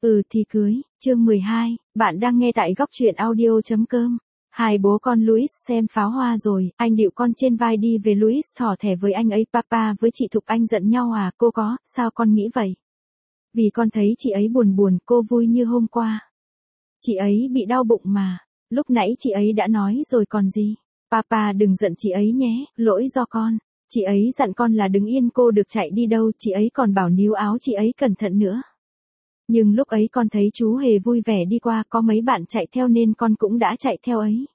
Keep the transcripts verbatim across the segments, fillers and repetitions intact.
Ừ thì cưới, chương mười hai, bạn đang nghe tại góc truyện audio.com. Hai bố con Louis xem pháo hoa rồi, anh điệu con trên vai đi về Louis thỏ thẻ với anh ấy. Papa với chị Thục Anh giận nhau à? Cô có, sao con nghĩ vậy? Vì con thấy chị ấy buồn buồn, cô vui như hôm qua. Chị ấy bị đau bụng mà, lúc nãy chị ấy đã nói rồi còn gì. Papa đừng giận chị ấy nhé, lỗi do con. Chị ấy dặn con là đứng yên, cô được chạy đi đâu, chị ấy còn bảo níu áo chị ấy cẩn thận nữa. Nhưng lúc ấy con thấy chú Hề vui vẻ đi qua, có mấy bạn chạy theo nên con cũng đã chạy theo ấy.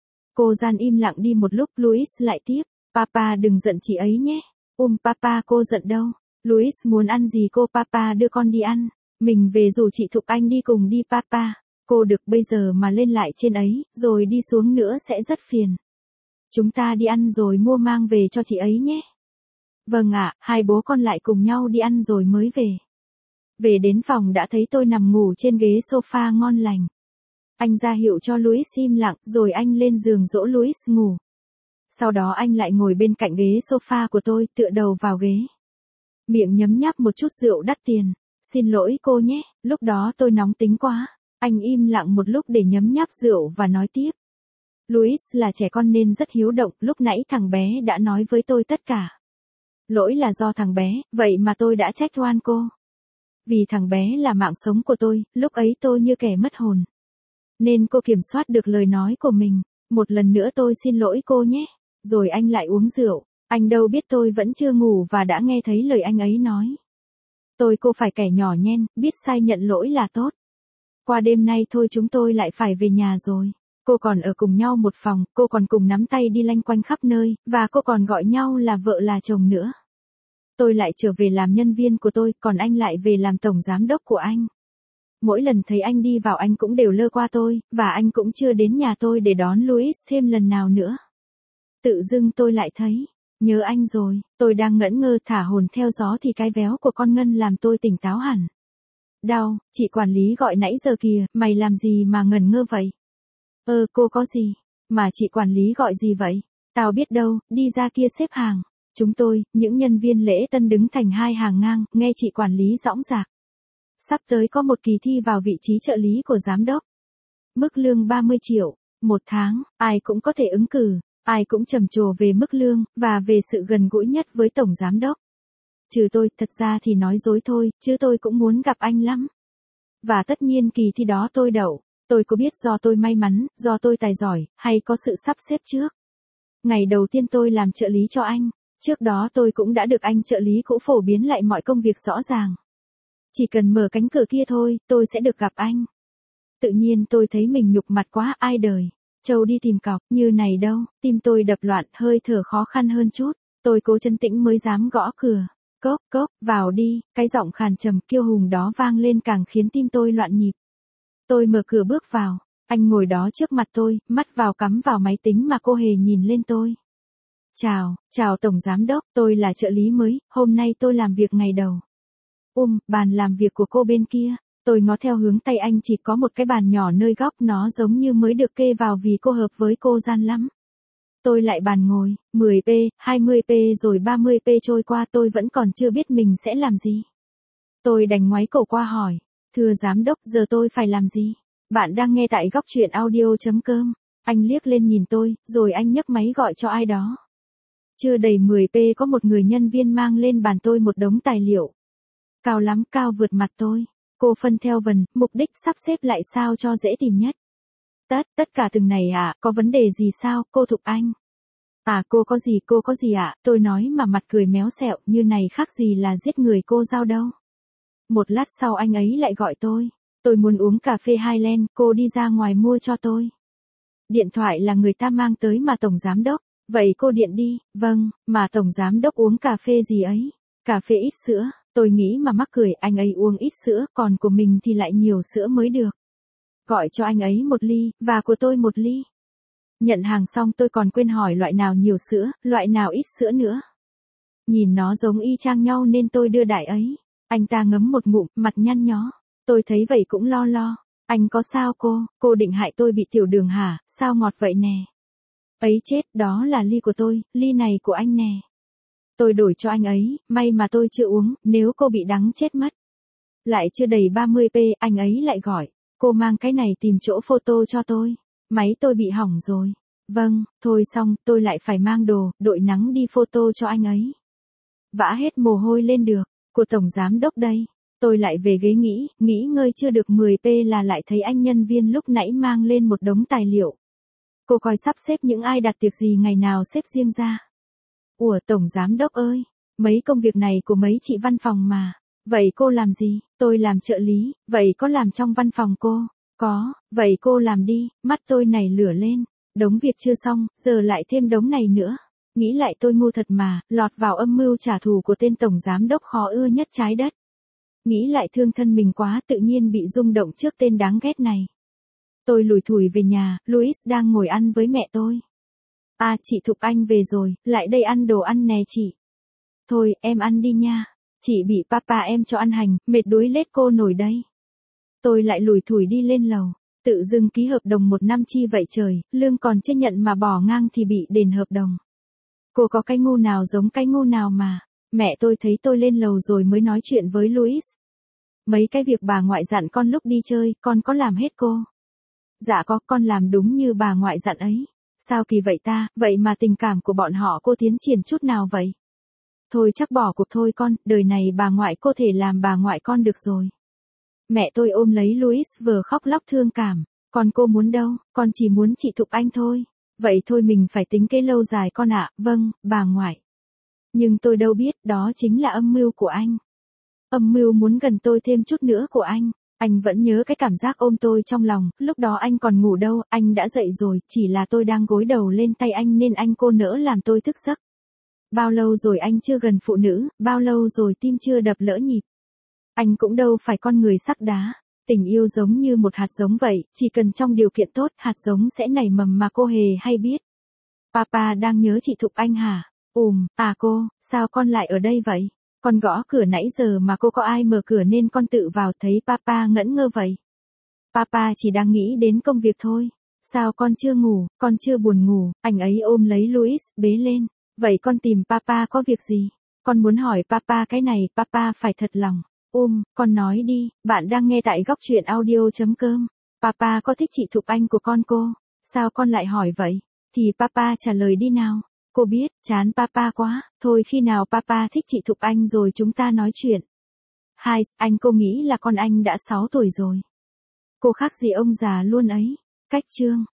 Cô gian im lặng đi một lúc, Louis lại tiếp. Papa đừng giận chị ấy nhé. Um papa cô giận đâu. Louis muốn ăn gì cô? Papa đưa con đi ăn. Mình về rủ chị Thục Anh đi cùng đi papa. Cô được bây giờ mà lên lại trên ấy, rồi đi xuống nữa sẽ rất phiền. Chúng ta đi ăn rồi mua mang về cho chị ấy nhé. Vâng ạ, hai bố con lại cùng nhau đi ăn rồi mới về. Về đến phòng đã thấy tôi nằm ngủ trên ghế sofa ngon lành. Anh ra hiệu cho Louis im lặng, rồi anh lên giường dỗ Louis ngủ. Sau đó anh lại ngồi bên cạnh ghế sofa của tôi, tựa đầu vào ghế. Miệng nhấm nháp một chút rượu đắt tiền. Xin lỗi cô nhé, lúc đó tôi nóng tính quá. Anh im lặng một lúc để nhấm nháp rượu và nói tiếp. Louis là trẻ con nên rất hiếu động, lúc nãy thằng bé đã nói với tôi tất cả. Lỗi là do thằng bé, vậy mà tôi đã trách oan cô. Vì thằng bé là mạng sống của tôi, lúc ấy tôi như kẻ mất hồn. Nên cô kiểm soát được lời nói của mình. Một lần nữa tôi xin lỗi cô nhé. Rồi anh lại uống rượu. Anh đâu biết tôi vẫn chưa ngủ và đã nghe thấy lời anh ấy nói. Tôi cô phải kẻ nhỏ nhen, biết sai nhận lỗi là tốt. Qua đêm nay thôi chúng tôi lại phải về nhà rồi. Cô còn ở cùng nhau một phòng, cô còn cùng nắm tay đi lanh quanh khắp nơi, và cô còn gọi nhau là vợ là chồng nữa. Tôi lại trở về làm nhân viên của tôi, còn anh lại về làm tổng giám đốc của anh. Mỗi lần thấy anh đi vào anh cũng đều lơ qua tôi, và anh cũng chưa đến nhà tôi để đón Louis thêm lần nào nữa. Tự dưng tôi lại thấy, nhớ anh rồi, tôi đang ngẩn ngơ thả hồn theo gió thì cái véo của con Ngân làm tôi tỉnh táo hẳn. Đau, chị quản lý gọi nãy giờ kìa, mày làm gì mà ngẩn ngơ vậy? Ơ cô có gì? Mà chị quản lý gọi gì vậy? Tao biết đâu, đi ra kia xếp hàng. Chúng tôi, những nhân viên lễ tân đứng thành hai hàng ngang, nghe chị quản lý dõng dạc. Sắp tới có một kỳ thi vào vị trí trợ lý của giám đốc. Mức lương ba mươi triệu, một tháng, ai cũng có thể ứng cử, ai cũng trầm trồ về mức lương, và về sự gần gũi nhất với tổng giám đốc. Trừ tôi, thật ra thì nói dối thôi, chứ tôi cũng muốn gặp anh lắm. Và tất nhiên kỳ thi đó tôi đậu. Tôi có biết do tôi may mắn, do tôi tài giỏi, hay có sự sắp xếp trước. Ngày đầu tiên tôi làm trợ lý cho anh. Trước đó tôi cũng đã được anh trợ lý cũ phổ biến lại mọi công việc rõ ràng. Chỉ cần mở cánh cửa kia thôi, tôi sẽ được gặp anh. Tự nhiên tôi thấy mình nhục mặt quá, ai đời. Châu đi tìm cọc, như này đâu, tim tôi đập loạn, hơi thở khó khăn hơn chút. Tôi cố trấn tĩnh mới dám gõ cửa. Cốc, cốc, vào đi, cái giọng khàn trầm kiêu hùng đó vang lên càng khiến tim tôi loạn nhịp. Tôi mở cửa bước vào, anh ngồi đó trước mặt tôi, mắt vào cắm vào máy tính mà cô Hề nhìn lên tôi. Chào, chào Tổng Giám Đốc, tôi là trợ lý mới, hôm nay tôi làm việc ngày đầu. Um, bàn làm việc của cô bên kia, tôi ngó theo hướng tay anh chỉ có một cái bàn nhỏ nơi góc, nó giống như mới được kê vào vì cô hợp với cô gian lắm. Tôi lại bàn ngồi, mười p, hai mươi p rồi ba mươi p trôi qua tôi vẫn còn chưa biết mình sẽ làm gì. Tôi đành ngoáy cổ qua hỏi, thưa Giám Đốc giờ tôi phải làm gì? Bạn đang nghe tại góc truyện audio.com. Anh liếc lên nhìn tôi, rồi anh nhấc máy gọi cho ai đó. Chưa đầy mười p có một người nhân viên mang lên bàn tôi một đống tài liệu. Cao lắm, cao vượt mặt tôi. Cô phân theo vần, mục đích sắp xếp lại sao cho dễ tìm nhất. Tất, tất cả từng này à, có vấn đề gì sao, cô Thục Anh? À cô có gì, cô có gì ạ, à? Tôi nói mà mặt cười méo xẹo, như này khác gì là giết người cô giao đâu. Một lát sau anh ấy lại gọi tôi. Tôi muốn uống cà phê Highland, cô đi ra ngoài mua cho tôi. Điện thoại là người ta mang tới mà Tổng Giám Đốc. Vậy cô điện đi, vâng, mà Tổng Giám Đốc uống cà phê gì ấy? Cà phê ít sữa, tôi nghĩ mà mắc cười, anh ấy uống ít sữa, còn của mình thì lại nhiều sữa mới được. Gọi cho anh ấy một ly, và của tôi một ly. Nhận hàng xong tôi còn quên hỏi loại nào nhiều sữa, loại nào ít sữa nữa. Nhìn nó giống y chang nhau nên tôi đưa đại ấy. Anh ta ngấm một ngụm, mặt nhăn nhó. Tôi thấy vậy cũng lo lo. Anh có sao cô, cô định hại tôi bị tiểu đường hả, sao ngọt vậy nè. Ấy chết, đó là ly của tôi, ly này của anh nè. Tôi đổi cho anh ấy, may mà tôi chưa uống, nếu cô bị đắng chết mất. Lại chưa đầy ba mươi p, anh ấy lại gọi. Cô mang cái này tìm chỗ photo cho tôi. Máy tôi bị hỏng rồi. Vâng, thôi xong, tôi lại phải mang đồ, đội nắng đi photo cho anh ấy. Vã hết mồ hôi lên được. Của tổng giám đốc đây. Tôi lại về ghế nghĩ, nghĩ ngơi chưa được mười p là lại thấy anh nhân viên lúc nãy mang lên một đống tài liệu. Cô coi sắp xếp những ai đặt tiệc gì ngày nào xếp riêng ra. Ủa tổng giám đốc ơi, mấy công việc này của mấy chị văn phòng mà. Vậy cô làm gì? Tôi làm trợ lý, vậy có làm trong văn phòng cô? Có, vậy cô làm đi, mắt tôi nảy lửa lên. Đống việc chưa xong, giờ lại thêm đống này nữa. Nghĩ lại tôi ngu thật mà, lọt vào âm mưu trả thù của tên tổng giám đốc khó ưa nhất trái đất. Nghĩ lại thương thân mình quá, tự nhiên bị rung động trước tên đáng ghét này. Tôi lủi thủi về nhà, Louis đang ngồi ăn với mẹ tôi. À, chị Thục Anh về rồi, lại đây ăn đồ ăn nè chị. Thôi, em ăn đi nha. Chị bị papa em cho ăn hành, mệt đuối lết cô nổi đây. Tôi lại lủi thủi đi lên lầu, tự dưng ký hợp đồng một năm chi vậy trời, lương còn chưa nhận mà bỏ ngang thì bị đền hợp đồng. Cô có cái ngu nào giống cái ngu nào mà. Mẹ tôi thấy tôi lên lầu rồi mới nói chuyện với Louis. Mấy cái việc bà ngoại dặn con lúc đi chơi, con có làm hết cô? Dạ có, con làm đúng như bà ngoại dặn ấy. Sao kỳ vậy ta, vậy mà tình cảm của bọn họ cô tiến triển chút nào vậy? Thôi chắc bỏ cuộc thôi con, đời này bà ngoại cô thể làm bà ngoại con được rồi. Mẹ tôi ôm lấy Louis vừa khóc lóc thương cảm. Còn cô muốn đâu, con chỉ muốn chị Thục Anh thôi. Vậy thôi mình phải tính cái lâu dài con ạ, vâng, bà ngoại. Nhưng tôi đâu biết, đó chính là âm mưu của anh. Âm mưu muốn gần tôi thêm chút nữa của anh. Anh vẫn nhớ cái cảm giác ôm tôi trong lòng, lúc đó anh còn ngủ đâu, anh đã dậy rồi, chỉ là tôi đang gối đầu lên tay anh nên anh cô nỡ làm tôi thức giấc. Bao lâu rồi anh chưa gần phụ nữ, bao lâu rồi tim chưa đập lỡ nhịp. Anh cũng đâu phải con người sắt đá. Tình yêu giống như một hạt giống vậy, chỉ cần trong điều kiện tốt, hạt giống sẽ nảy mầm mà cô hề hay biết. Papa đang nhớ chị Thục Anh hả? Ùm, à cô, sao con lại ở đây vậy? Con gõ cửa nãy giờ mà cô có ai mở cửa nên con tự vào, thấy papa ngẩn ngơ vậy. Papa chỉ đang nghĩ đến công việc thôi. Sao con chưa ngủ, con chưa buồn ngủ, anh ấy ôm lấy Louis, bế lên. Vậy con tìm papa có việc gì? Con muốn hỏi papa cái này, papa phải thật lòng. Um, con nói đi, bạn đang nghe tại góc truyện audio chấm com. Papa có thích chị Thục Anh của con cô? Sao con lại hỏi vậy? Thì papa trả lời đi nào. Cô biết, chán papa quá, thôi khi nào papa thích chị Thục Anh rồi chúng ta nói chuyện. Hai, anh cô nghĩ là con anh đã sáu tuổi rồi. Cô khác gì ông già luôn ấy. Cách chương.